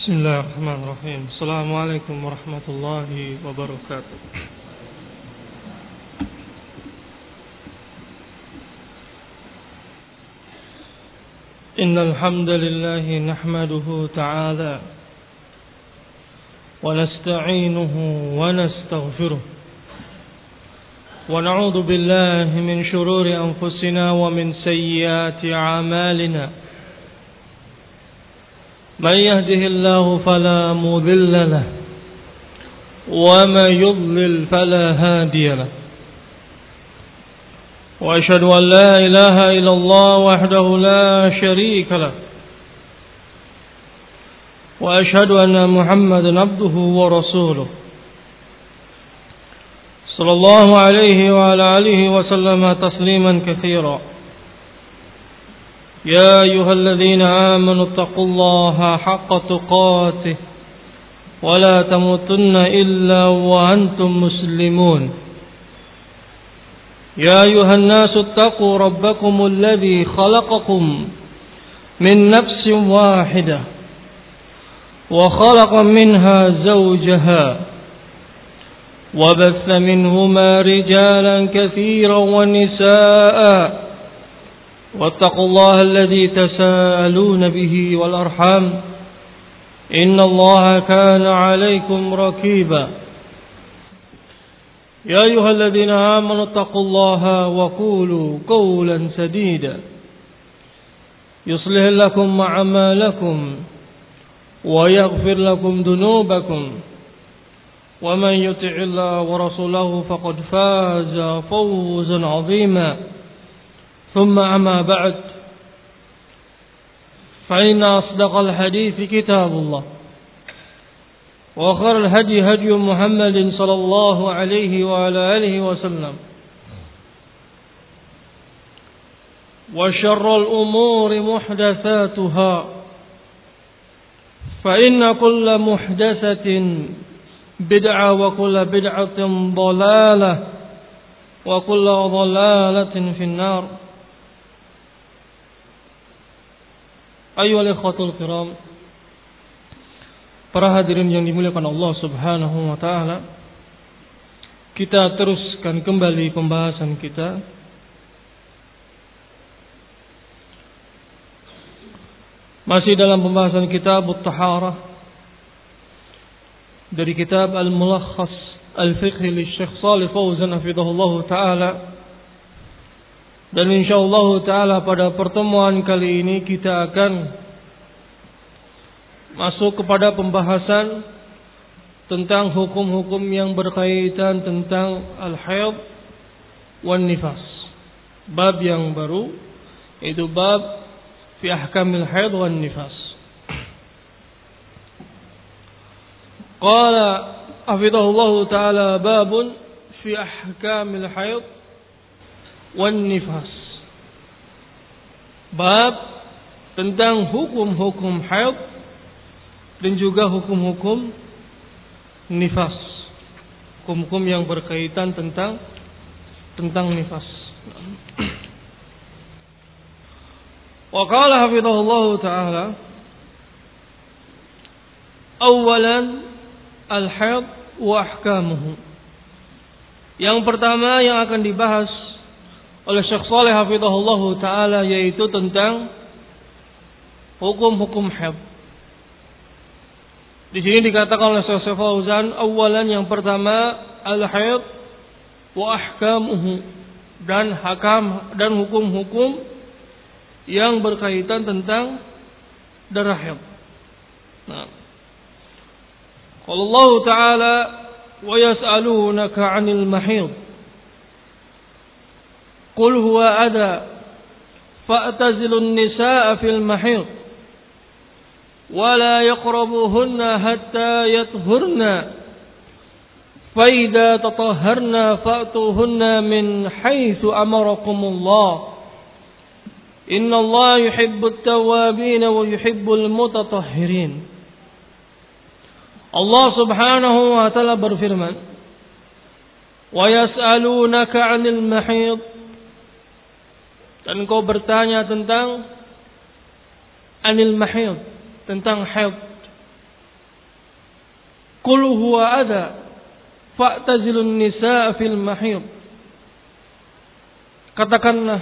بسم الله الرحمن الرحيم السلام عليكم ورحمة الله وبركاته إن الحمد لله نحمده تعالى ونستعينه ونستغفره ونعوذ بالله من شرور أنفسنا ومن سيئات أعمالنا من يهده الله فلا مضل له ومن يضلل فلا هادي له وأشهد أن لا إله إلا الله وحده لا شريك له وأشهد أن محمدا عبده ورسوله صلى الله عليه وعلى آله وسلم تسليما كثيرا يا أيها الذين آمنوا اتقوا الله حق تقاته ولا تموتن إلا وأنتم مسلمون يا أيها الناس اتقوا ربكم الذي خلقكم من نفس واحدة وخلق منها زوجها وبث منهما رجالا كثيرا ونساء واتقوا الله الذي تساءلون به والأرحام إن الله كان عليكم رقيبا يا أيها الذين آمنوا اتقوا الله وقولوا قولا سديدا يصلح لكم أعمالكم ويغفر لكم ذنوبكم ومن يطع الله ورسوله فقد فاز فوزا عظيما ثم أما بعد فإن أصدق الحديث كتاب الله وخير الهدي هدي محمد صلى الله عليه وعلى آله وسلم وشر الأمور محدثاتها فإن كل محدثة بدعة وكل بدعة ضلالة وكل ضلالة في النار. Ayyuhal ikhwatul kiram, para hadirin yang dimuliakan Allah Subhanahu wa taala, kita teruskan kembali pembahasan kita masih dalam pembahasan kitab At-Taharah dari kitab Al-Mulakhas Al-Fiqhi li Syekh Shalih Fauzan hafizahullah taala. Dan insyaallah ta'ala pada pertemuan kali ini kita akan masuk kepada pembahasan tentang hukum-hukum yang berkaitan tentang al-haid wan nifas. Bab yang baru, itu bab fi ahkamil haid wan nifas. Qala hafizahullah ta'ala babun fi ahkamil haid wan nifas. Bab tentang hukum-hukum haid dan juga hukum-hukum nifas. Hukum-hukum yang berkaitan tentang nifas. Wa qala hafizahullah ta'ala awalan al-haid wa ahkamuhu. Yang pertama yang akan dibahas oleh Syekh Shalih hafizahullah ta'ala yaitu tentang hukum-hukum haid. Di sini dikatakan oleh Syekh Fauzan, awalan yang pertama al-haid wa ahkamuhu, dan hukum-hukum yang berkaitan tentang darah haid. Nah, qala Allah ta'ala wa yas'alunaka 'anil mahid قل هو أذى فاعتزلوا النساء في المحيض ولا يقربوهن حتى يطهرن فإذا تطهرن فأتوهن من حيث أمركم الله إن الله يحب التوابين ويحب المتطهرين. Allah Subhanahu wa ta'ala berfirman, wa yas'alunaka 'anil mahid, dan engkau bertanya tentang anil mahid, tentang haid. Qul huwa adza fa'tazilun nisaa fil mahid. Katakanlah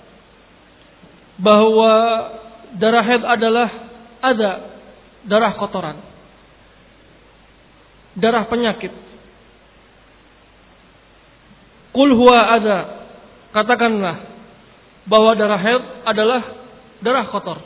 bahwa darah haid adalah adza, darah kotoran, darah penyakit. Qul huwa adza, katakanlah bahwa darah haid adalah darah kotor.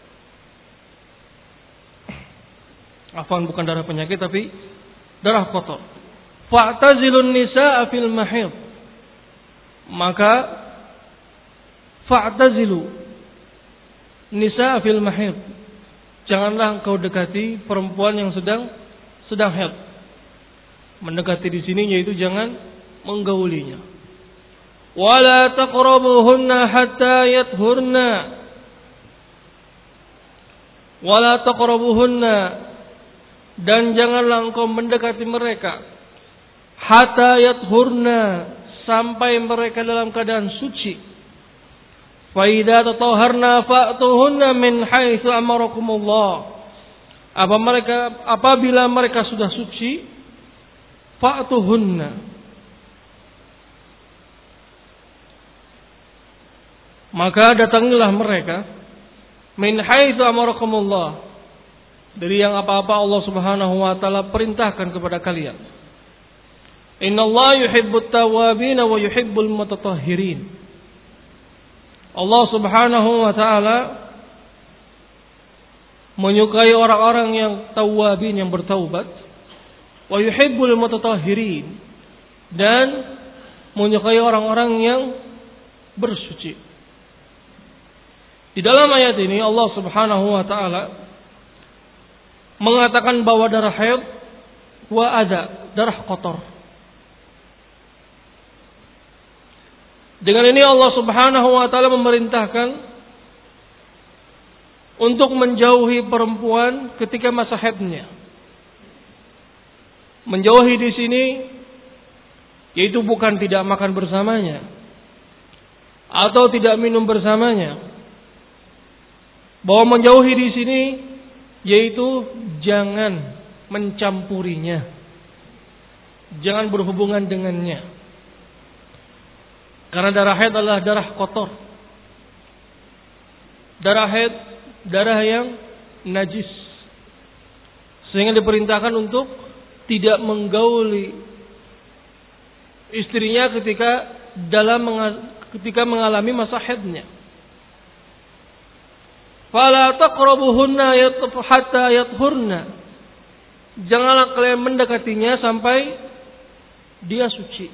Afwan, bukan darah penyakit tapi darah kotor. Fa'tazilun nisaa fil mahid. Maka fa'tazilu nisaa fil mahid. Janganlah engkau dekati perempuan yang sedang haid. Mendekati di sini yaitu jangan menggaulinya. Wala taqrabuhunna hatta yathurna. Wala taqrabuhunna, dan janganlah engkau mendekati mereka hatta yathurna, sampai mereka dalam keadaan suci. Fa idza tatahharna fa'tuhunna min haitsu amarakumullah. Apabila mereka sudah suci, fa'tuhunna, maka datangilah mereka min haitsu amarakumullah, dari yang apa-apa Allah Subhanahu wa taala perintahkan kepada kalian. Innallaha yuhibbut tawwabin wa yuhibbul mutatahhirin. Allah Subhanahu wa taala menyukai orang-orang yang tawwabin, yang bertaubat, wa yuhibbul mutatahhirin, dan menyukai orang-orang yang bersuci. Di dalam ayat ini Allah Subhanahu wa taala mengatakan bahwa darah haid wa adza, darah kotor. Dengan ini Allah Subhanahu wa taala memerintahkan untuk menjauhi perempuan ketika masa haidnya. Menjauhi di sini yaitu bukan tidak makan bersamanya atau tidak minum bersamanya. Bahwa menjauhi di sini yaitu jangan mencampurinya, jangan berhubungan dengannya. Karena darah haid adalah darah kotor. Darah haid darah yang najis, sehingga diperintahkan untuk tidak menggauli istrinya ketika mengalami masa haidnya. Fala taqrabuhunna hatta yathurna. Janganlah kalian mendekatinya sampai dia suci.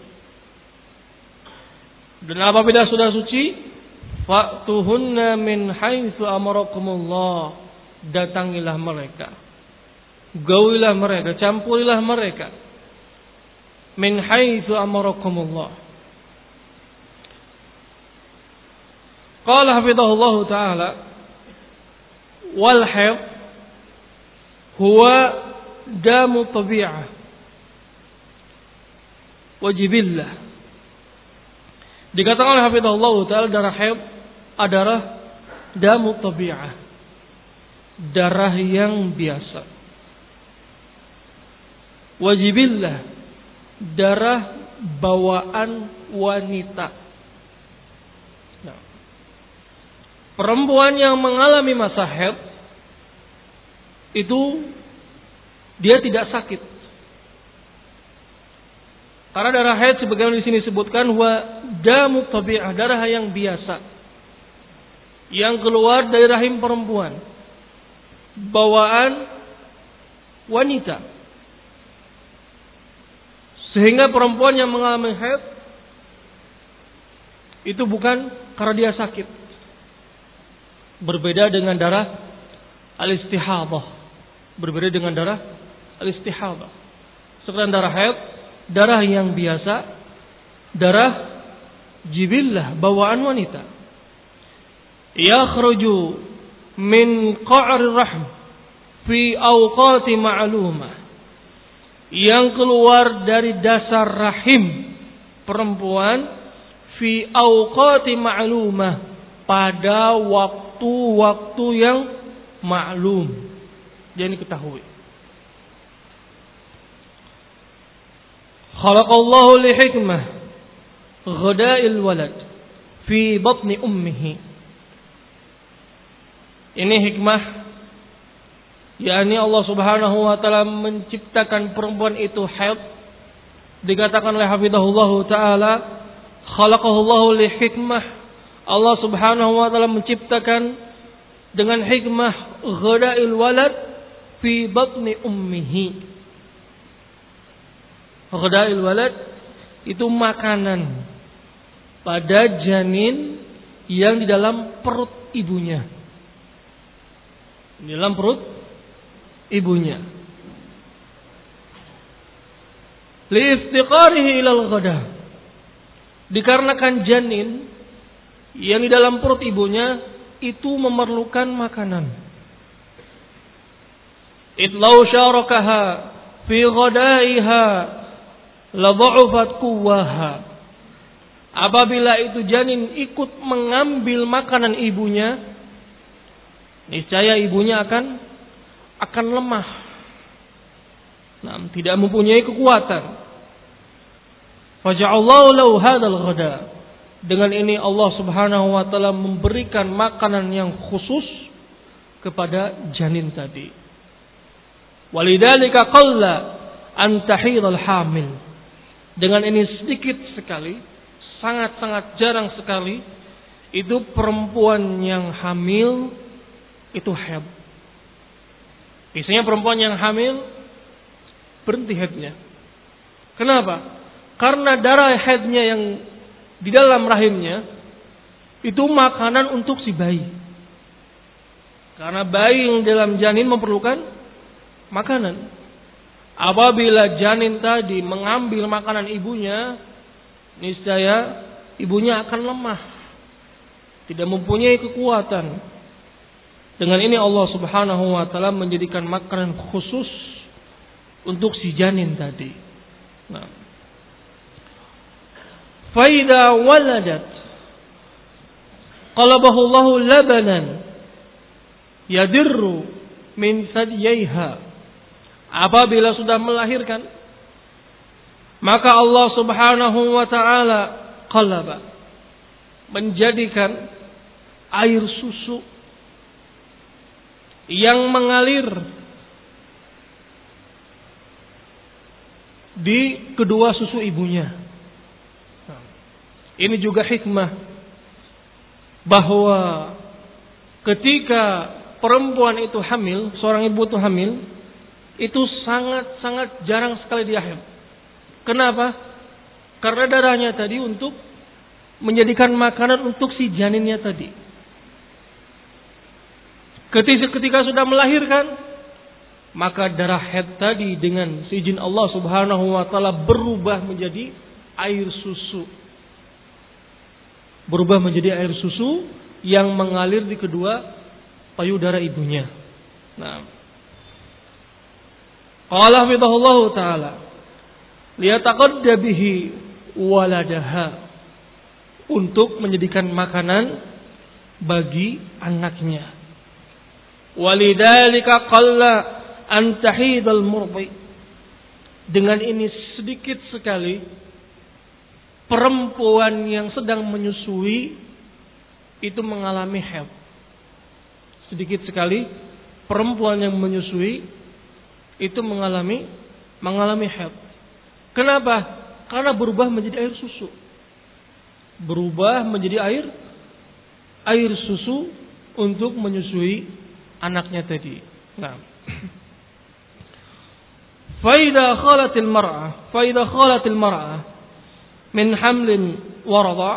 Dan apabila sudah suci, fa'tuhunna min haitsu amarakumullah. Datangilah mereka, gaulilah mereka, campurilah mereka. Min haitsu amarakumullah. Qala hafidhahullah ta'ala, wal haid huwa damu tabi'ah wa jibillah. Dikatakan oleh hafizahullah ta'ala, darah haid adalah damu tabi'ah, darah yang biasa. Wa jibillah, darah bawaan wanita. Perempuan yang mengalami masa haid itu dia tidak sakit. Karena darah haid sebagaimana di sini disebutkan wa damu tabi'ah, darah yang biasa yang keluar dari rahim perempuan, bawaan wanita. Sehingga perempuan yang mengalami haid itu bukan karena dia sakit. Berbeda dengan darah al-istihadah. Berbeda dengan darah al-istihadah. Sekarang darah haid, darah yang biasa, darah jibillah, bawaan wanita. Yakhruju min qa'ri rahm fi awqati ma'lumah. Yang keluar dari dasar rahim perempuan fi awqati ma'lumah, pada waktu-waktu yang maklum, yang diketahui. Khalaqallahu li hikmah ghada'il walad fi batni ummihi. Ini hikmah, yakni Allah Subhanahu wa taala menciptakan perempuan itu haid. Dikatakan oleh hafizahullahu taala, khalaqahullahu li hikmah. Allah Subhanahu wa taala menciptakan dengan hikmah ghada'il walad fi batni ummihi. Ghada'il walad itu makanan pada janin yang di dalam perut ibunya. Di dalam perut ibunya. Li iftiqarihi ilal ghada. Dikarenakan janin yang di dalam perut ibunya itu memerlukan makanan. Itlau syarakaha fi ghadaiha la dha'ufat quwwaha. Apabila itu janin ikut mengambil makanan ibunya, niscaya ibunya akan lemah. Nah, tidak mempunyai kekuatan. Faja'allahu lahu hadzal ghada. Dengan ini Allah Subhanahu wa taala memberikan makanan yang khusus kepada janin tadi. Walidzalika qalla an tahidhal hamil. Dengan ini sedikit sekali, sangat-sangat jarang sekali itu perempuan yang hamil itu haid. Biasanya perempuan yang hamil berhenti haidnya. Kenapa? Karena darah haidnya yang di dalam rahimnya itu makanan untuk si bayi. Karena bayi yang dalam janin memerlukan makanan. Apabila janin tadi mengambil makanan ibunya, niscaya ibunya akan lemah, tidak mempunyai kekuatan. Dengan ini Allah Subhanahu wa taala menjadikan makanan khusus untuk si janin tadi. Nah, faida waladat qalabahu Allahu labanan yadirru min sadyaiha. Apabila sudah melahirkan, maka Allah Subhanahu wa taala qalaba, menjadikan air susu yang mengalir di kedua susu ibunya. Ini juga hikmah bahwa ketika perempuan itu hamil, seorang ibu itu hamil, itu sangat-sangat jarang sekali dia haid. Kenapa? Karena darahnya tadi untuk menjadikan makanan untuk si janinnya tadi. Ketika sudah melahirkan, maka darah haid tadi dengan seizin Allah Subhanahu wa taala berubah menjadi air susu. Berubah menjadi air susu yang mengalir di kedua payudara ibunya. Nah, qala hafizahullahu taala liyataqadda bihi waladaha, untuk menjadikan makanan bagi anaknya. Walidzalika qalla an tahidal murdi. Dengan ini sedikit sekali perempuan yang sedang menyusui itu mengalami haid. Sedikit sekali perempuan yang menyusui itu mengalami haid. Kenapa? Karena berubah menjadi air susu. Berubah menjadi air susu untuk menyusui anaknya tadi. Nah, faida khalatil mar'ah min hamlin wa radha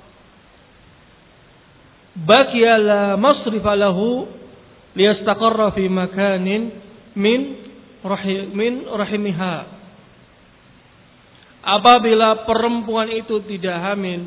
baqiya la masrifa lahu liyastaqarra fi makanin min rahimiha. Apabila perempuan itu tidak hamil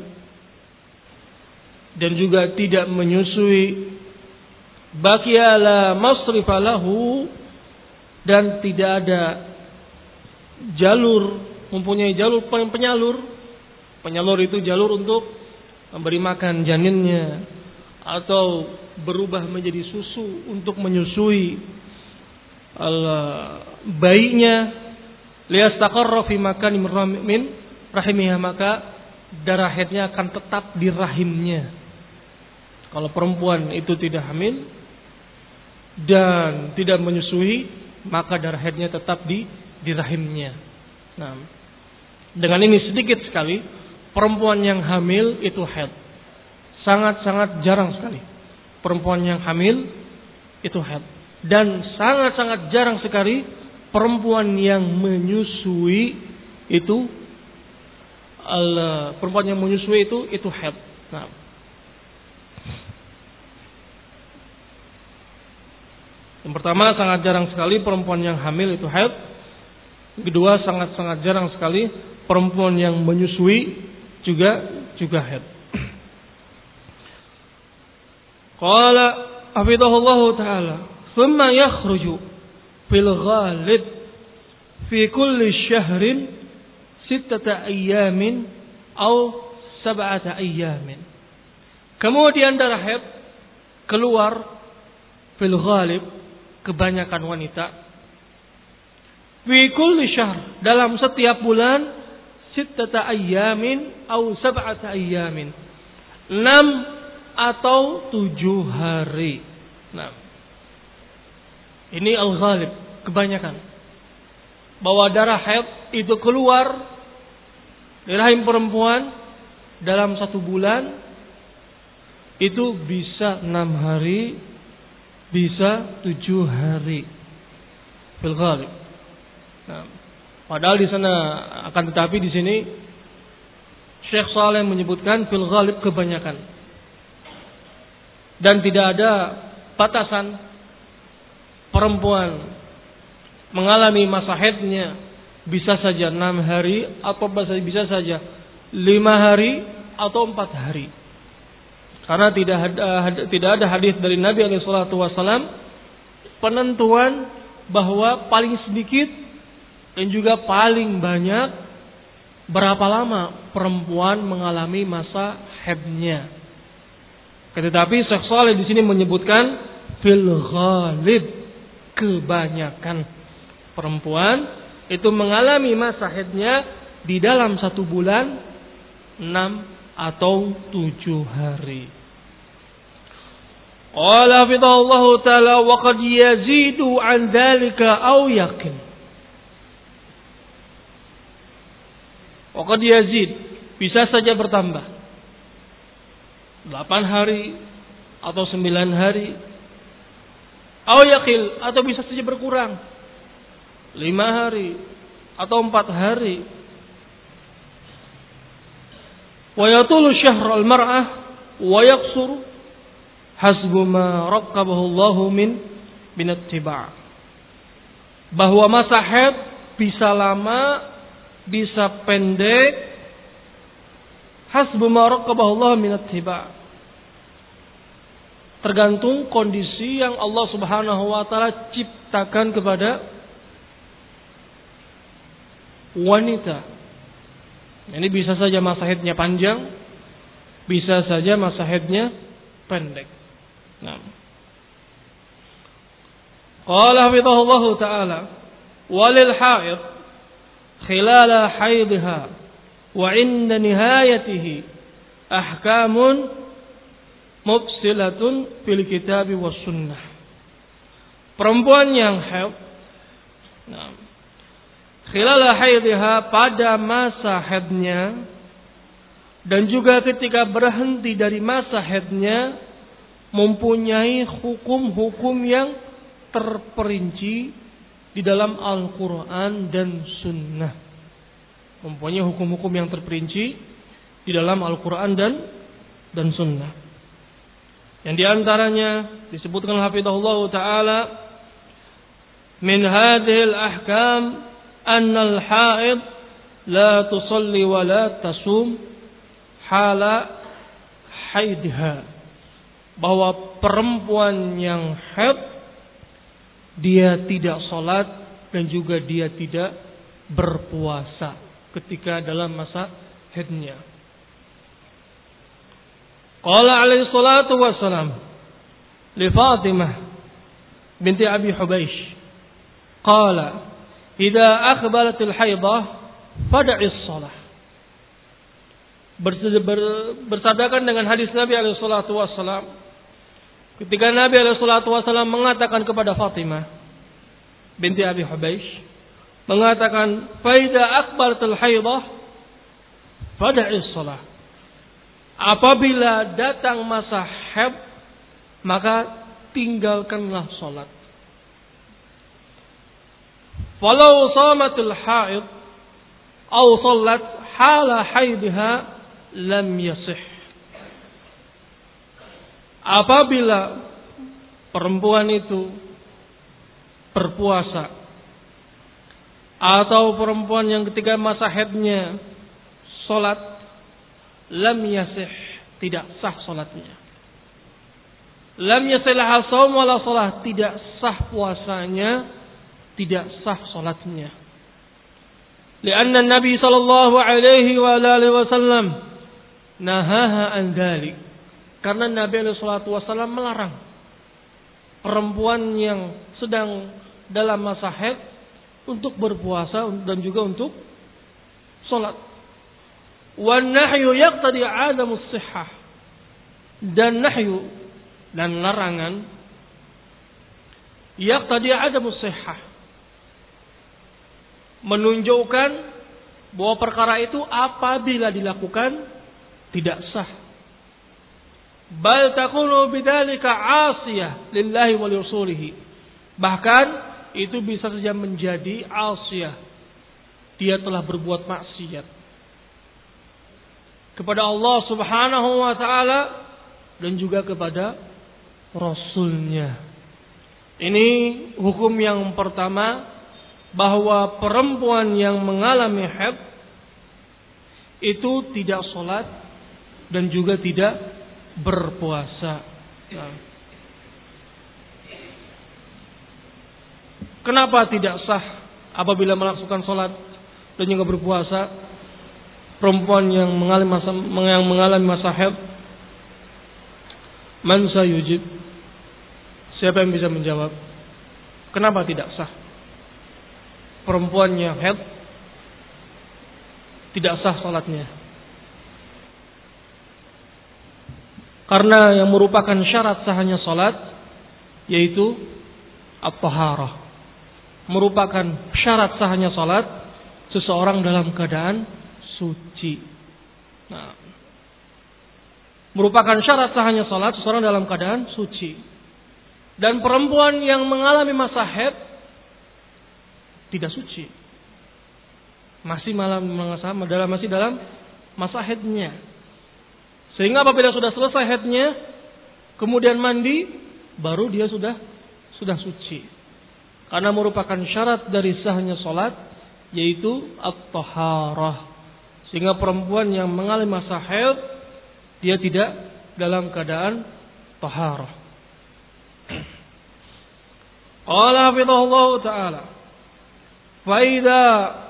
dan juga tidak menyusui, baqiya la masrifa lahu, dan tidak ada jalur, mempunyai jalur penyalur. Penyalur itu jalur untuk memberi makan janinnya atau berubah menjadi susu untuk menyusui bayinya. liyastaqarra fi makani min rahimihha, maka darah haidnya akan tetap di rahimnya. Kalau perempuan itu tidak hamil dan tidak menyusui, maka darah haidnya tetap di rahimnya. Nah, dengan ini sedikit sekali perempuan yang hamil itu haid. Sangat-sangat jarang sekali perempuan yang hamil itu haid. Dan sangat-sangat jarang sekali perempuan yang menyusui itu itu haid. Nah, yang pertama, sangat jarang sekali perempuan yang hamil itu haid. Kedua, sangat-sangat jarang sekali perempuan yang menyusui juga haid. Qala hafidhahullahu ta'ala, thumma yakhruju fil ghalib fi kulli syahrin 6 ayyamin atau 7 ayyamin. Kemudian darah haid keluar fil ghalib, kebanyakan wanita, fi kulli syahr, dalam setiap bulan, 6 ayyamin atau 7 ayyamin, 6 atau 7 hari. Nah, ini al-ghalib, kebanyakan, bahwa darah haid itu keluar di rahim perempuan dalam 1 bulan itu bisa 6 hari, bisa 7 hari fil ghalib. Nah, padahal di sana, akan tetapi di sini Syekh Saleh menyebutkan fil ghalib, kebanyakan. Dan tidak ada batasan perempuan mengalami masa haidnya, bisa saja 6 hari atau bisa saja 5 hari atau 4 hari. Karena tidak ada hadis dari Nabi SAW penentuan bahwa paling sedikit dan juga paling banyak berapa lama perempuan mengalami masa haidnya. Tetapi Syekh Shalih di sini menyebutkan fil ghalib, kebanyakan perempuan itu mengalami masa haidnya di dalam 1 bulan 6 atau 7 hari. Qala hafidhahullahu ta'ala wa qad yazidu an dzalika aw yaqin. Wa qad yazid, bisa saja bertambah 8 hari atau 9 hari, aw yaqil, atau bisa saja berkurang 5 hari atau 4 hari. Wa yatulu syahr al-mar'ah wa yaqsur hasbu ma raqqabahu Allah min ittiba'. Bahwa masa haid bisa lama, bisa pendek, hasbu ma raqqabahu Allah min ittiba', tergantung kondisi yang Allah Subhanahu wa taala ciptakan kepada wanita. Ini bisa saja masa haidnya panjang, bisa saja masa haidnya pendek. Nah, qala hafidhahullahu ta'ala, walil haid khilala haidha wa inda nihayatihi ahkamun mufsilatun fil kitab was sunnah. Perempuan yang haid, nah, khilala haidha, pada masa haidnya dan juga ketika berhenti dari masa haidnya, mempunyai hukum-hukum yang terperinci di dalam Al-Quran dan Sunnah. Mempunyai hukum-hukum yang terperinci di dalam Al-Quran dan Sunnah. Yang diantaranya disebutkan hafidhahullah ta'ala, min hadhil ahkam anna al-haid la tusalli wa la tasum hala haidha. Bahwa perempuan yang haid, dia tidak salat dan juga dia tidak berpuasa ketika dalam masa haidnya. Qala alaihi salatu wassalam li Fatimah binti Abi Hubaysh, qala idza akhbalatil haidah fad'is shalah. Bersadakan dengan hadis Nabi alaihi salatu wasallam ketika Nabi alaihi salatu wasallam mengatakan kepada Fatimah binti Abi Hubaish, mengatakan fa idza akhbalatil haidah fad'is shalah. Apabila datang masa haid, maka tinggalkanlah salat. Walau shamatul haid aw sallat hala haidha lam yasih. Apabila perempuan itu berpuasa atau perempuan yang ketika masa haidnya salat, lam yasih, tidak sah salatnya. Lam yasihlah shaum wala shalah, tidak sah puasanya, tidak sah salatnya. Lianna Nabi sallallahu alaihi wa alihi wasallam nahaha an dzalik. Karena Nabi alaihi salatu wasallam melarang perempuan yang sedang dalam masa haid untuk berpuasa dan juga untuk salat. Wan nahyu yaqtadi 'adamus shihhah. Dan nahyu dan larangan yaqtadi 'adamus shihhah, menunjukkan bahwa perkara itu apabila dilakukan tidak sah. Bal takunu bidzalika 'asiyah lillahi wa lirasulihi. Bahkan itu bisa saja menjadi 'asiyah. Dia telah berbuat maksiat kepada Allah Subhanahu wa taala dan juga kepada Rasulnya. Ini hukum yang pertama, bahwa perempuan yang mengalami haid itu tidak sholat dan juga tidak berpuasa. Nah, kenapa tidak sah apabila melakukan sholat dan juga berpuasa perempuan yang mengalami masa haid? Man sayujib? Siapa yang bisa menjawab? Kenapa tidak sah? Perempuan yang haid tidak sah salatnya. Karena yang merupakan syarat sahnya salat yaitu at-taharah. Merupakan syarat sahnya salat seseorang dalam keadaan suci. Nah, merupakan syarat sahnya salat seseorang dalam keadaan suci. Dan perempuan yang mengalami masa haid tidak suci, masih dalam masa haidnya. Sehingga apabila sudah selesai haidnya, kemudian mandi, baru dia sudah suci. Karena merupakan syarat dari sahnya salat yaitu at-taharah. Sehingga perempuan yang mengalami masa haid dia tidak dalam keadaan taharah. Qala hafizahullah ta'ala, فإذا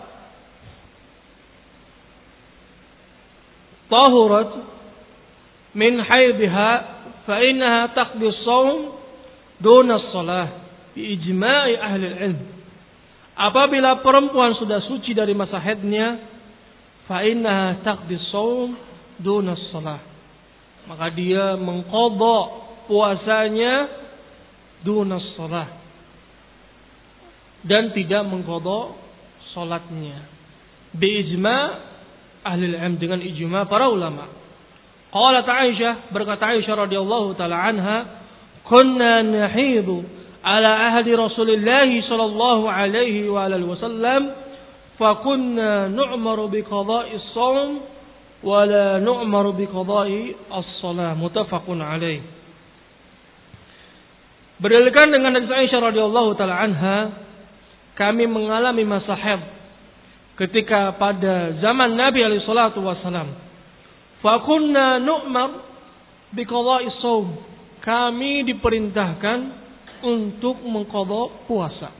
طهرت من حيضها فإنها تقضي الصوم دون الصلاة بإجماع أهل العلم. Apabila perempuan sudah suci dari masa haidnya, فإنها تقضي الصوم دون الصلاة, maka dia mengqadha puasanya دون الصلاة, dan tidak mengqadha salatnya. Biijma' ahli ilm, dengan ijma' para ulama. Qalat Aisyah, berkata Aisyah radhiyallahu taala anha, kunna nahidu ala ahdi Rasulillah sallallahu alaihi wa alihi wasallam fa kunna nu'maru bi qada'i as-shaum wa la nu'maru bi qada'i as-shalah. Muttafaqun alaih. Berdasarkan dengan hadis Aisyah radhiyallahu taala anha, kami mengalami masa haid ketika pada zaman Nabi alaihi salatu wasallam. Fa kunna nu'mar bi qada'i shaum. Kami diperintahkan untuk mengqadha puasa.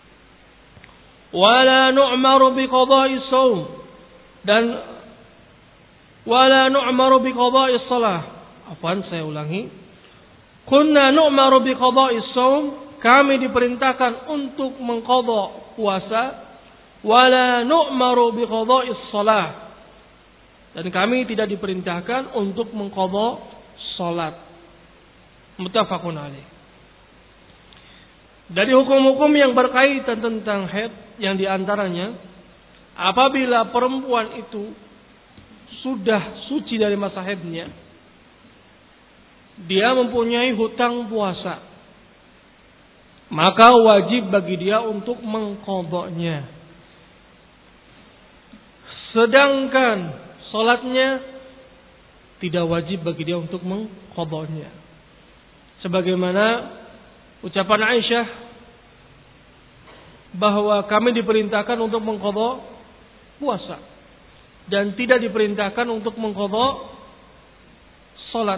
Wala nu'maru bi qada'i shaum, dan wala nu'maru bi qada'i shalah. Afwan, saya ulangi. Kunna nu'maru bi qada'i shaum, kami diperintahkan untuk mengqadha puasa, wala nu'maru biqada'is shalah. Dan kami tidak diperintahkan untuk mengqadha salat. Muttafaqun alaih. Dari hukum-hukum yang berkaitan tentang haid yang diantaranya, apabila perempuan itu sudah suci dari masa haidnya, dia mempunyai hutang puasa, maka wajib bagi dia untuk mengqadhanya. Sedangkan salatnya tidak wajib bagi dia untuk mengqadhanya. Sebagaimana ucapan Aisyah bahwa kami diperintahkan untuk mengqadha puasa dan tidak diperintahkan untuk mengqadha salat.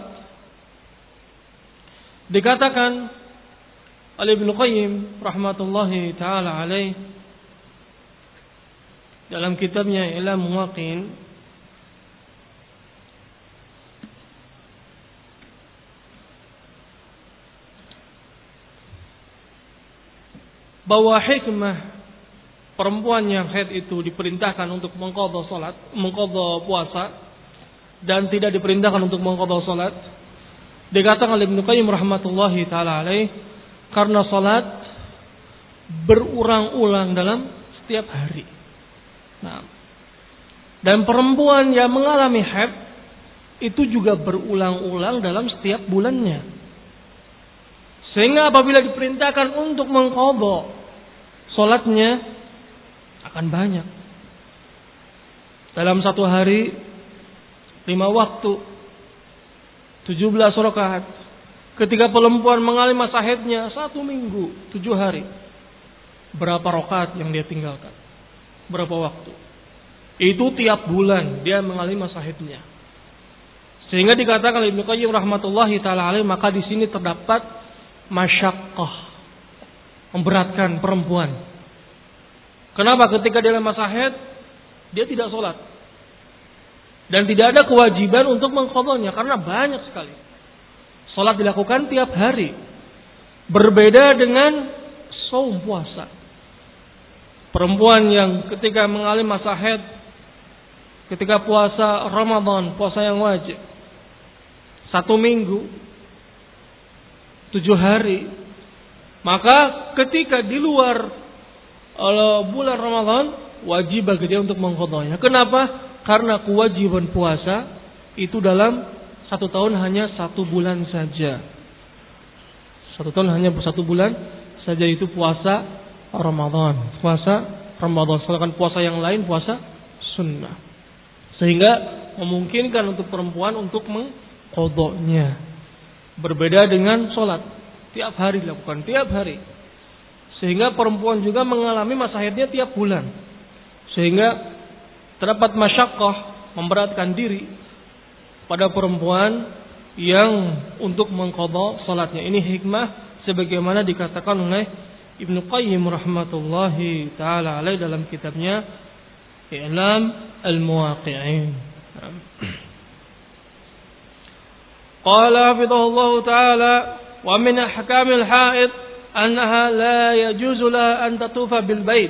Dikatakan oleh Ibnu Qayyim rahmatullahi taala alaih dalam kitabnya Ilam Muwaqqi'in, bahwa hikmah perempuan yang haid itu diperintahkan untuk mengqadha salat, mengqadha puasa, dan tidak diperintahkan untuk mengqadha salat, dikatakan oleh Ibnu Qayyim rahmatullahi taala alaih, karena salat berulang-ulang dalam setiap hari. Nah, dan perempuan yang mengalami haid itu juga berulang-ulang dalam setiap bulannya. Sehingga apabila diperintahkan untuk mengqadha salatnya akan banyak. Dalam satu hari 5 waktu 17 rakaat. Ketika perempuan mengalami masa haidnya 1 minggu 7 hari, berapa rakaat yang dia tinggalkan? Berapa waktu? Itu tiap bulan dia mengalami masa haidnya. Sehingga dikatakan oleh Ibnu Qayyim rahmatullahi taala alaih, maka di sini terdapat masyaqqah, memberatkan perempuan. Kenapa? Ketika dia dalam masa haid, dia tidak sholat dan tidak ada kewajiban untuk mengqadhanya karena banyak sekali. Sholat dilakukan tiap hari, berbeda dengan saum puasa. Perempuan yang ketika mengalami masa haid, ketika puasa Ramadan, puasa yang wajib, 1 minggu 7 hari, maka ketika di luar bulan Ramadan wajib bagi dia untuk mengqadhanya. Kenapa? Karena kewajiban puasa itu dalam 1 tahun hanya 1 bulan saja. 1 tahun hanya 1 bulan saja, itu puasa Ramadan. Puasa Ramadan. Sedangkan puasa yang lain puasa sunnah. Sehingga memungkinkan untuk perempuan untuk mengqadhanya. Berbeda dengan sholat, tiap hari dilakukan, tiap hari. Sehingga perempuan juga mengalami masa haidnya tiap bulan. Sehingga terdapat masyaqqah, memberatkan diri pada perempuan yang untuk mengqadha salatnya. Ini hikmah sebagaimana dikatakan oleh Ibnu Qayyim rahmatullahi taala alaih dalam kitabnya I'lam al-Muwaqqi'in. Qala hafidhahullahu ta'ala wa min ahkamil haid annaha la yajuzu laha an tatufa bil bait.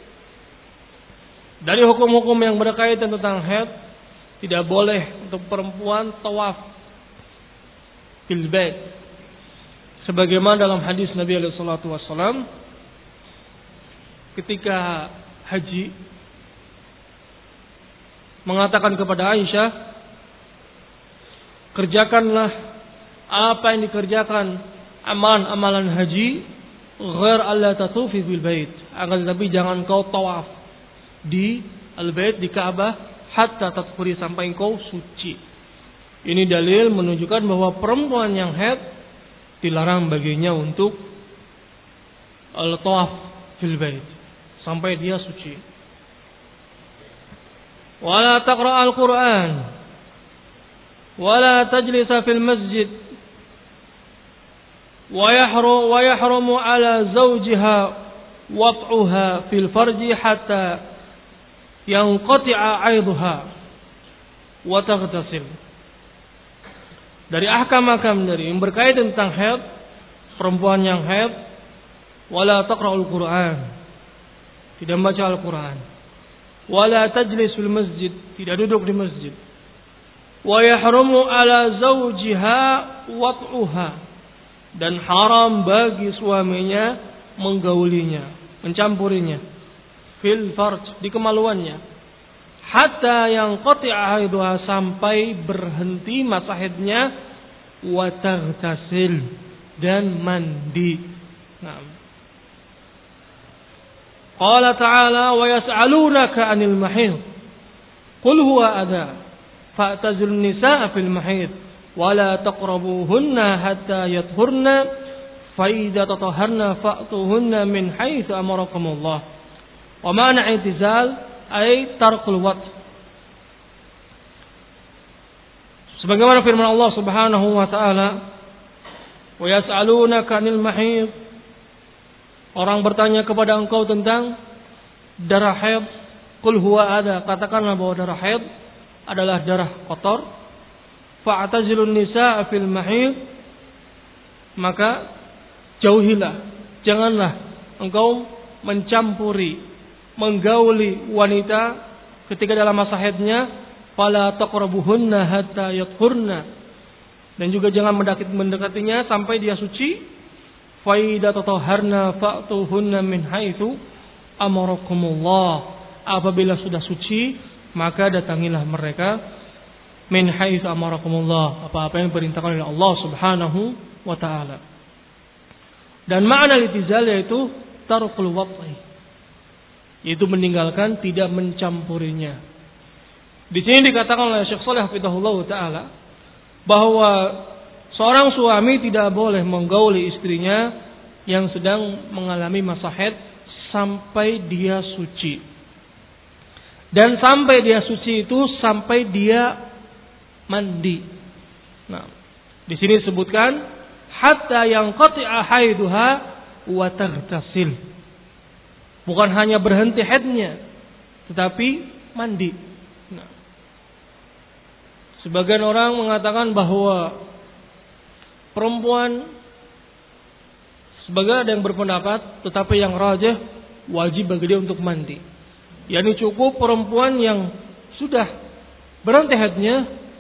Dari hukum-hukum yang berkaitan tentang haid, tidak boleh untuk perempuan tawaf bil bait. Sebagaimana dalam hadis Nabi alaihi salatu wasallam ketika haji mengatakan kepada Aisyah, kerjakanlah apa yang dikerjakan amalan-amalan haji, ghair alla tatufi bil bait, akan tetapi jangan kau tawaf di al-bait, di Ka'bah, hatta tatahuri, sampai engkau suci. Ini dalil menunjukkan bahwa perempuan yang haid dilarang baginya untuk al-tawaf fil bait sampai dia suci. Wala taqra al-Qur'an wala tajlisa fil masjid wa yahrumu ala zawjiha wat'uha fil farji hatta yanqati'a 'aidha wa taghtasil. Dari ahkam-ahkam dari yang berkaitan tentang haid, perempuan yang haid, wala taqra'ul Qur'an, tidak membaca Al-Quran. Wala tajlis fil masjid, tidak duduk di masjid. Wa yahrumu ala zawjiha wat'uha, dan haram bagi suaminya menggaulinya, mencampurinya. Fil farj, di kemaluannya. Hatta yang qati'a haiduha, sampai berhenti masa haidnya. Wa taghtasil, dan mandi. Nah. Qala ta'ala wa yas'alunaka 'anil mahid. Qul huwa adha, fa'tazilun nisaa fil mahid wa la taqrabuhunna hatta yathurna, fa idza tatahharna fa'tuhunna min haitsu amarakumullah. Wa ma'na i'tizal ay tarkul wat. Sebagaimana firman Allah Subhanahu wa taala, wa yas'alunaka 'anil mahid. Orang bertanya kepada engkau tentang darah haid. Qul huwa adha, katakanlah bahwa darah haid adalah darah kotor. Fa'tazilun nisaa fil mahid, maka jauhilah, janganlah engkau mencampuri, menggauli wanita ketika dalam masa haidnya. Fala taqrabuhunna hatta yathurna, dan juga jangan mendekatinya sampai dia suci. Fa idza tatahharna fa'tuhunna min haitsu amarakumullah, apabila sudah suci maka datangilah mereka min haitsu amarakumullah, apa-apa yang diperintahkan oleh Allah Subhanahu wa taala. Dan makna litizal yaitu tarkul wat'i, yaitu meninggalkan, tidak mencampurinya. Di sini dikatakan oleh Syekh Shalih hafizahullah taala bahwa seorang suami tidak boleh menggauli istrinya yang sedang mengalami masa haid sampai dia suci. Dan sampai dia suci itu sampai dia mandi. Nah, di sini disebutkan hatta yang qati'a haiduha wa taghtasil. Bukan hanya berhenti haidnya, tetapi mandi. Nah, sebagian orang mengatakan bahwa perempuan, sebagai ada yang berpendapat, tetapi yang rajih wajib bagi dia untuk mandi. Yani cukup perempuan yang sudah berhenti haidnya,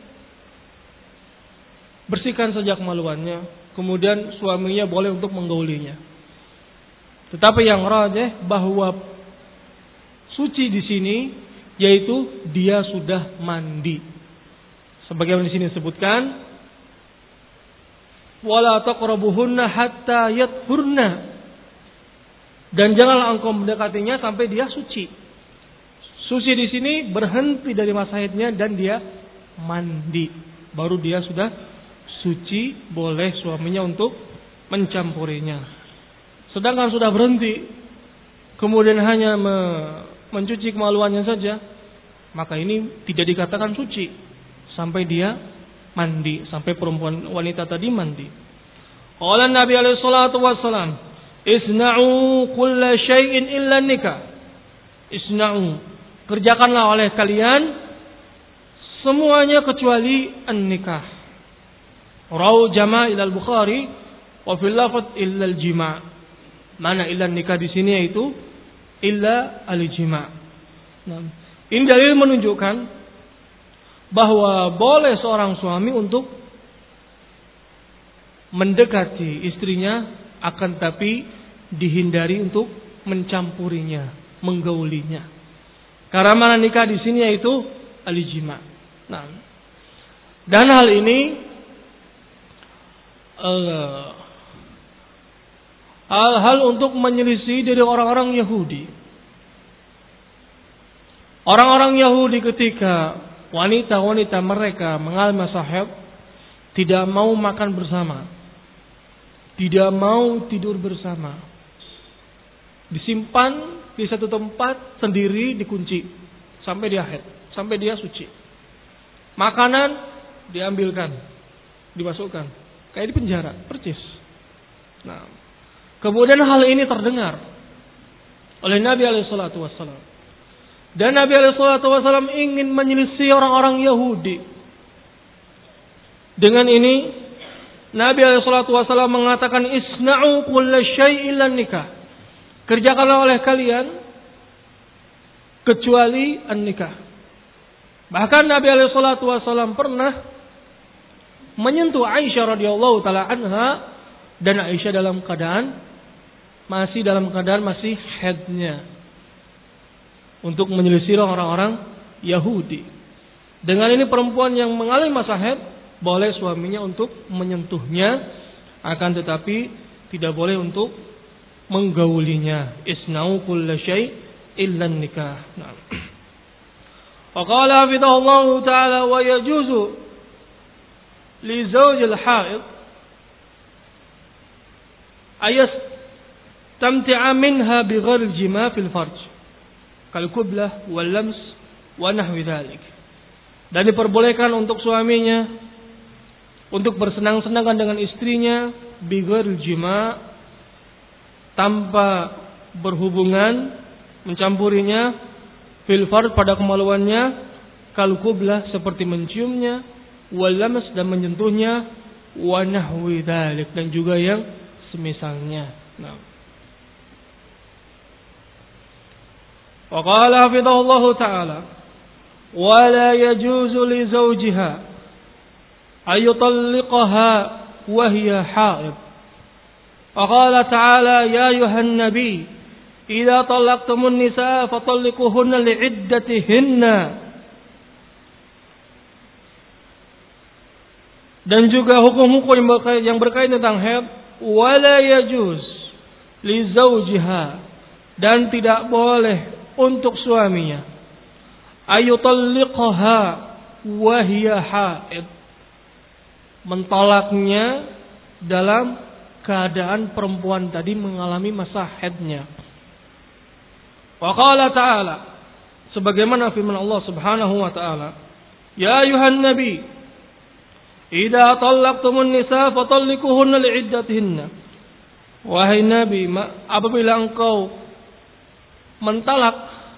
bersihkan saja kemaluannya, kemudian suaminya boleh untuk menggaulinya. Tetapi yang rajih bahwa suci di sini yaitu dia sudah mandi. Sebagaimana di sini disebutkan, wala taqrabuhunna hatta yathurna, dan janganlah engkau mendekatinya sampai dia suci. Suci di sini berhenti dari masa haidnya dan dia mandi, baru dia sudah suci, boleh suaminya untuk mencampurinya. Sedangkan sudah berhenti, kemudian hanya mencuci kemaluannya saja, maka ini tidak dikatakan suci sampai dia mandi, sampai perempuan wanita tadi mandi. Qala Nabi alaihi salatu wassalam, isna'u kulla syai'in illa nikah. Isna'u, kerjakanlah oleh kalian semuanya kecuali an-nikah. Rawu jama' ila al-Bukhari wa fil lafz illa al-jima'. Mana illa nikah di sini yaitu illa al-jima'. Nah, ini dalil menunjukkan bahwa boleh seorang suami untuk mendekati istrinya, akan tapi dihindari untuk mencampurinya, menggaulinya. Karena mana nikah di sini yaitu al-jima'. Nah, dan hal ini hal untuk menyelisih dari orang-orang Yahudi. Orang-orang Yahudi ketika wanita-wanita mereka mengalami masa haid tidak mau makan bersama, tidak mau tidur bersama, disimpan di satu tempat sendiri, dikunci sampai dia haid, sampai dia suci. Makanan diambilkan, dimasukkan, kayak di penjara, percis. Nah, kemudian hal ini terdengar oleh Nabi alaihi salatu wassalam. Dan Nabi SAW ingin menyelisih orang-orang Yahudi. Dengan ini Nabi SAW mengatakan, isna'u kulla syai'in illa nikah. Kerjakanlah oleh kalian kecuali an-nikah. Bahkan Nabi alaihi salatu wasallam pernah menyentuh Aisyah radhiyallahu taala anha, dan Aisyah dalam keadaan masih haidnya, untuk menyelisih orang-orang Yahudi. Dengan ini perempuan yang mengalami masa haid boleh suaminya untuk menyentuhnya, akan tetapi tidak boleh untuk menggaulinya. Isna'u kulla syai' illa nikah. Nah. Wa qala hafidhahullahu ta'ala wa yajuzu li zawjil haid ayastamti'a minha bighairi jima' fil farj kal qublah wal lams wa nahwi dzalik. Dan diperbolehkan untuk suaminya untuk bersenang-senangan dengan istrinya bighairi jima', tanpa berhubungan, mencampurinya, fil fard pada kemaluannya, kal qublah seperti menciumnya, wal lams dan menyentuhnya, wa nahwi dzalik dan juga yang semisalnya. Nah. Wa qala hafidhahullahu ta'ala wa la yajuzu li zawjiha ay yutalliqaha wa hiya haid. Wa qala ta'ala ya ayuhan nabi idza talaqtumun nisaa fatalliquhunna li'iddatihinna. Dan juga hukum-hukum yang berkaitan tentang haid, wala yajuz li zawjiha, dan tidak boleh untuk suaminya ayutalliqaha wa hiya haid, mentolaknya dalam keadaan perempuan tadi mengalami masa haidnya. Wa qala ta'ala, sebagaimana firman Allah Subhanahu wa ta'ala, ya ayuhan nabi idza talaqtumun nisa fatalliquhunna li'iddatihinna. Wahai nabi, apabila engkau mentalak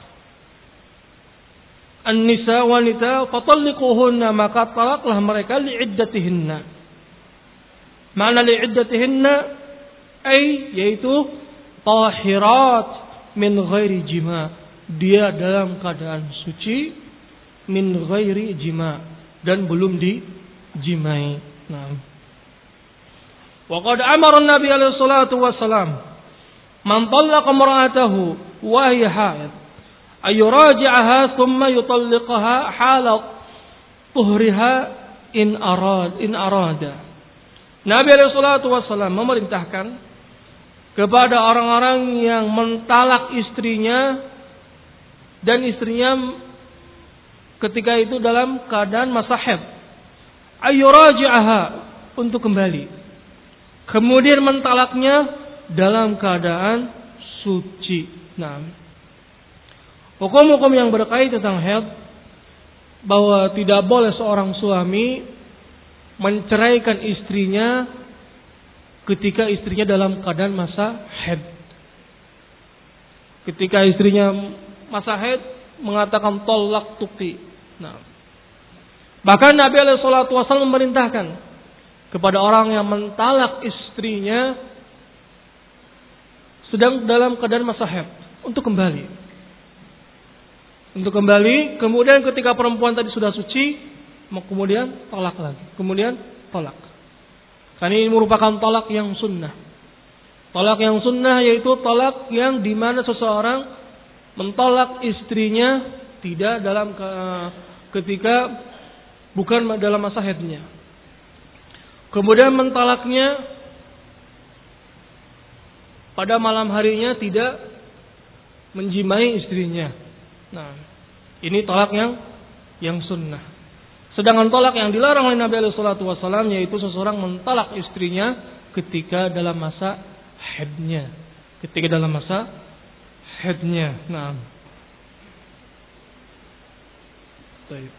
an-nisa, wanita, fatalliquhunna, maka talaklah mereka li'iddatihinna. Makna li'iddatihinna yaitu tahirat min ghairi jima, dia dalam keadaan suci, min ghairi jima, dan belum dijimai. Nah. Wa qad amara an-nabi alaihi salatu wassalam man talaqa imra'atahu wa hiya haid ay yuraji'aha thumma yutalliqaha hala tuhriha in arada. Nabi alaihi salatu wassalam memerintahkan kepada orang-orang yang mentalak istrinya dan istrinya ketika itu dalam keadaan masa haid, ayyuraji'aha, untuk kembali, kemudian mentalaknya dalam keadaan suci. Nah, hukum-hukum yang berkaitan tentang haid, bahwa tidak boleh seorang suami menceraikan istrinya ketika istrinya dalam keadaan masa haid. Ketika istrinya masa haid mengatakan tolak tukti. Nah, bahkan Nabi alaihi salatu wasallam memerintahkan kepada orang yang mentalak istrinya sedang dalam keadaan masa haid untuk kembali. Untuk kembali, kemudian ketika perempuan tadi sudah suci, kemudian tolak lagi, kemudian tolak. Karena ini merupakan talak yang sunnah. Talak yang sunnah yaitu talak yang dimana seseorang mentolak istrinya tidak dalam ketika bukan dalam masa haidnya. Kemudian mentalaknya pada malam harinya tidak menjimai istrinya. Nah, ini talak yang sunnah. Sedangkan tolak yang dilarang oleh Nabi alaihi salatu wasallam yaitu seseorang mentalak istrinya ketika dalam masa haidnya. Ketika dalam masa haidnya. Nah. Baik.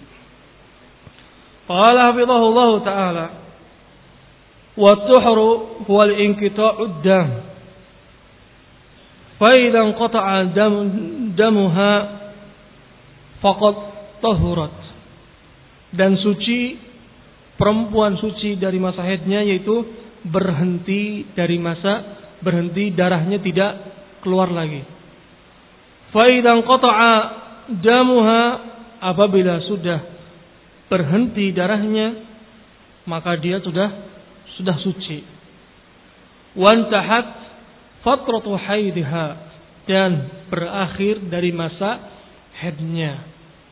Qala hafidhahullah ta'ala wa tuhru huwa al-inqita'ud dam. Fa idza inqata'a damuha faqad tahurat. Dan suci, perempuan suci dari masa haidnya yaitu berhenti darahnya tidak keluar lagi. Fa idza qata'a damuha, apabila sudah berhenti darahnya, maka dia sudah suci. Wantahat fatratu haidha, dan berakhir dari masa haidnya.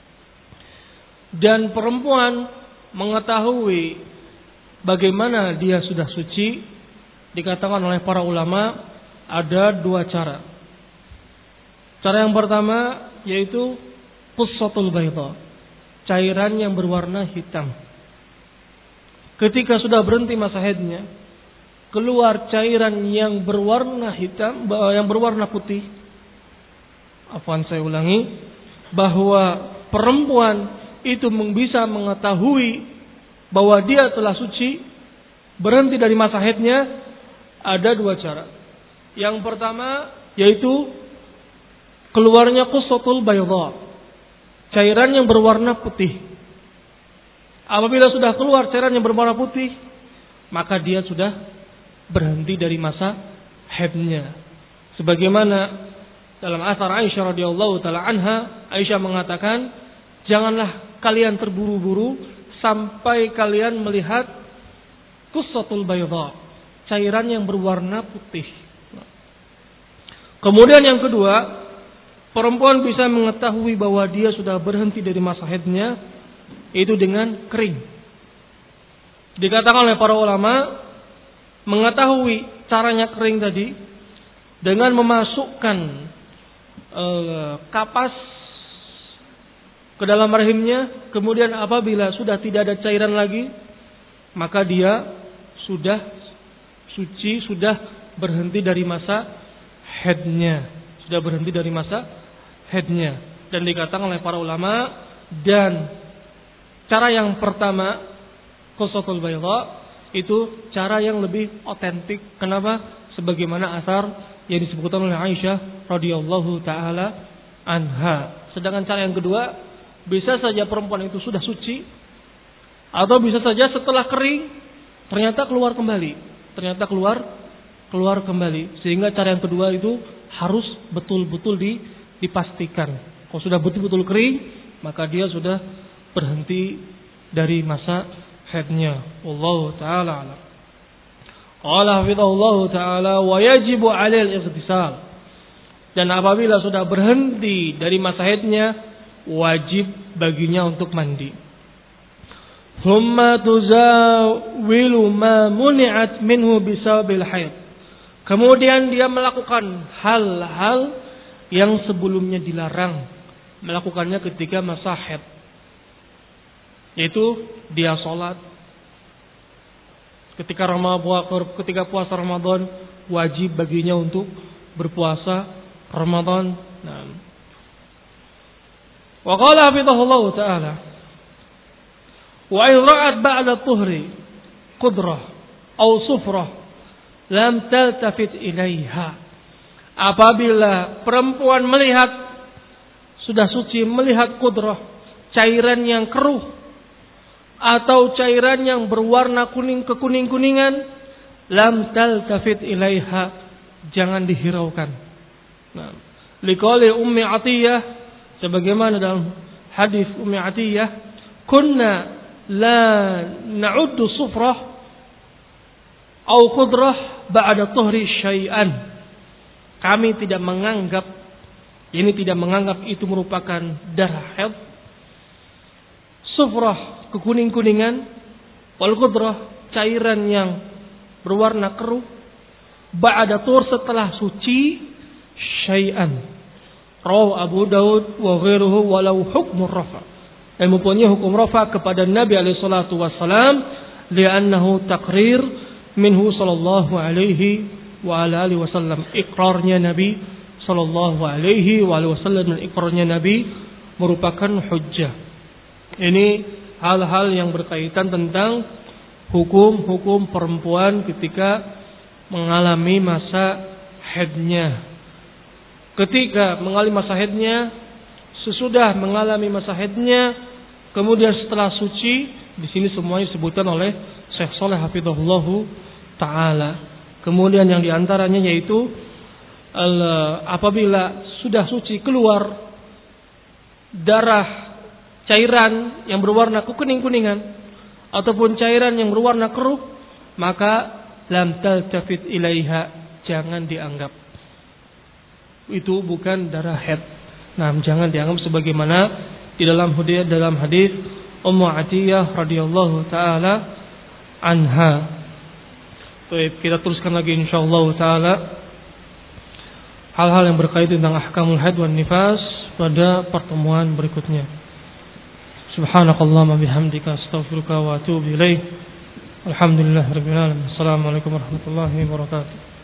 Dan perempuan mengetahui bagaimana dia sudah suci, dikatakan oleh para ulama ada dua cara. Cara yang pertama yaitu qussatul bayda, cairan yang berwarna hitam. Ketika sudah berhenti masa haidnya, keluar cairan yang berwarna hitam, yang berwarna putih. Saya ulangi, bahwa perempuan itu bisa mengetahui bahwa dia telah suci, berhenti dari masa haidnya, ada dua cara. Yang pertama yaitu keluarnya qussatul bayda, cairan yang berwarna putih. Apabila sudah keluar cairan yang berwarna putih, maka dia sudah berhenti dari masa haidnya. Sebagaimana dalam asar Aisyah radhiyallahu taala anha, Aisyah mengatakan, janganlah kalian terburu-buru sampai kalian melihat qussatul bayda, cairan yang berwarna putih. Kemudian yang kedua, perempuan bisa mengetahui bahwa dia sudah berhenti dari masa haidnya itu dengan kering. Dikatakan oleh para ulama, mengetahui caranya kering tadi dengan memasukkan kapas ke dalam rahimnya, kemudian apabila sudah tidak ada cairan lagi, maka dia sudah suci, sudah berhenti dari masa haidnya, sudah berhenti dari masa haidnya. Dan dikatakan oleh para ulama, dan cara yang pertama qussatul bayda itu cara yang lebih otentik. Kenapa? Sebagaimana asar yang disebutkan oleh Aisyah radhiyallahu taala anha. Sedangkan cara yang kedua, bisa saja perempuan itu sudah suci, atau bisa saja setelah kering ternyata keluar kembali, keluar kembali. Sehingga cara yang kedua itu harus betul-betul dipastikan. Kalau sudah betul-betul kering, maka dia sudah berhenti dari masa haidnya. Wallahu taala alam. Qala hafizahullahu taala wa yajibu 'alal ightisal. Dan apabila sudah berhenti dari masa haidnya, wajib baginya untuk mandi. Thumma tuzawilu ma muni'at minhu bisababil haid. Kemudian dia melakukan hal-hal yang sebelumnya dilarang melakukannya ketika masa haid. Yaitu dia sholat. Ketika puasa Ramadan, wajib baginya untuk berpuasa Ramadan. Wa qala hafizahullahu ta'ala, wa in ra'at ba'da tuhri qudrah aw sufrah lam taltafit ilaiha. Apabila perempuan melihat sudah suci, melihat qudrah, cairan yang keruh atau cairan yang berwarna kuning kekuning-kuningan, lam taltafit ilaiha, jangan dihiraukan. Liqali Ummi Atiyah, sebagaimana dalam hadis Ummi Atiyah, kunna la na'uddu sufrah au qudrah ba'da tuhri syai'an. Kami tidak menganggap itu merupakan darah haid. Sufrah, kekuning-kuningan, wal qudrah, cairan yang berwarna keruh, ba'da tur, setelah suci, syai'an. Rawahu Abu Daud wa ghairuhu walau hukmur rafa. Yang mempunyai hukum rafa kepada Nabi alaihi salatu wasalam, li'annahu taqrir minhu sallallahu alaihi wa ala alihi wasallam. Iqrarnya Nabi sallallahu alaihi wa alihi wasallam, dan iqrarnya Nabi merupakan hujjah. Ini hal-hal yang berkaitan tentang hukum-hukum perempuan ketika mengalami masa haidnya. Ketika mengalami masa haidnya, sesudah mengalami masa haidnya, kemudian setelah suci, di sini semuanya disebutkan oleh Syekh Shalih hafizahullahu taala. Kemudian yang diantaranya yaitu apabila sudah suci keluar darah cairan yang berwarna kekuning-kuningan ataupun cairan yang berwarna keruh, maka lam taltafit ilaiha, jangan dianggap itu bukan darah haid. Nah, jangan dianggap sebagaimana di dalam hadis Ummu Atiyah radhiyallahu taala anha. Baik, kita teruskan lagi insyaallah taala hal-hal yang berkaitan tentang ahkamul haid wan nifas pada pertemuan berikutnya. Subhanakallahumma bihamdika astaghfiruka wa atubu ilaik. Alhamdulillahirabbil alamin. Assalamualaikum warahmatullahi wabarakatuh.